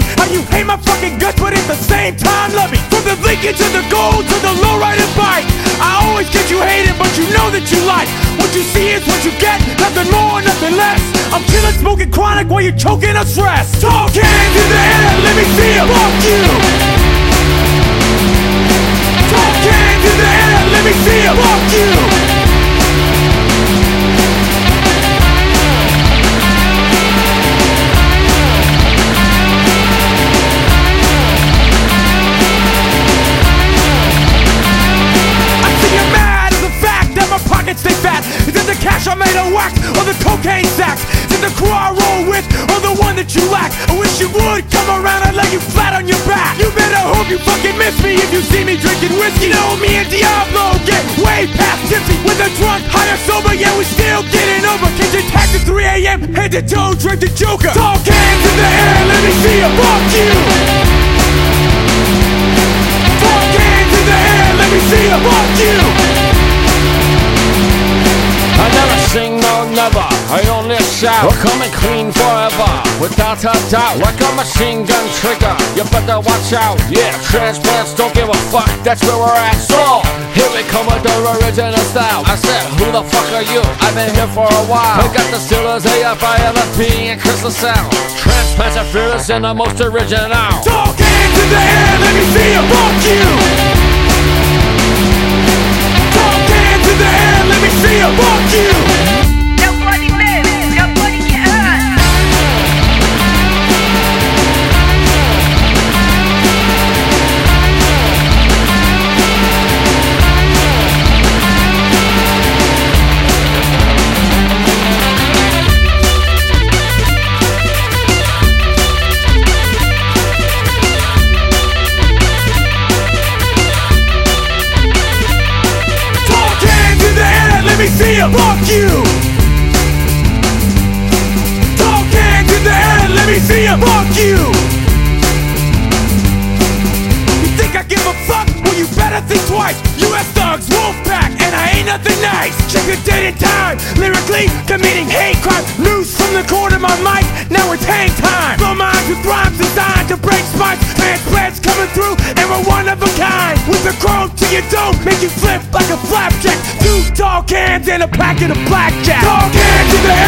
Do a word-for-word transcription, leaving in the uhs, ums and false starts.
How you hate my fucking guts, but at the same time love me. From the Lincoln to the gold to the lowrider bike, I always get you hated, but you know that you like. What you see is what you get, nothing more, nothing less. I'm chillin', smoking chronic while you're choking on stress. Talk hands in the air, let me see ya. Fuck you. Talk hands in the air, let me see ya. Fuck you. Stay fat. Is it the cash I made a whack, or the cocaine sacks? Is it the crew I roll with, or the one that you lack? I wish you would come around and lay you flat on your back. You better hope you fucking miss me if you see me drinking whiskey. You know me and Diablo get way past tipsy. With a drunk, high or sober, yeah we still getting over. Kids attacked at three A M, head to toe, drink the Joker. Talk hands in the air, let me see ya. Fuck you. Talk hands in the air, let me see ya. Fuck you. I never sing, no never, I only shout. We're coming clean forever, without a doubt. Like a machine gun trigger, you better watch out. Yeah, transplants don't give a fuck, that's where we're at. So, here we come with the original style. I said, who the fuck are you? I've been here for a while. I got the Steelers, A F I L F P, and Crystal Sound. Transplants are fearless and the most original. Talk hands in the air, let me see ya. Fuck you. Talk hands in the air, let me see ya. Fuck you. Nobody lives, nobody get hurt. Let me see ya. Fuck you. Talk hands in the air, let me see ya. Fuck you. You think I give a fuck? Well, you better think twice. U S thugs, Wolfpack, and I ain't nothing nice. Check the date and time. Lyrically committing hate crime. Loose from the corner of my mic, now it's hang time. Blow minds with rhymes designed to break spines. Transplants coming through, and we're one of a kind. With a chrome to your dome, make you flip like a flapjack. Two tall cans and a packet of blackjack. Talk hands in the air.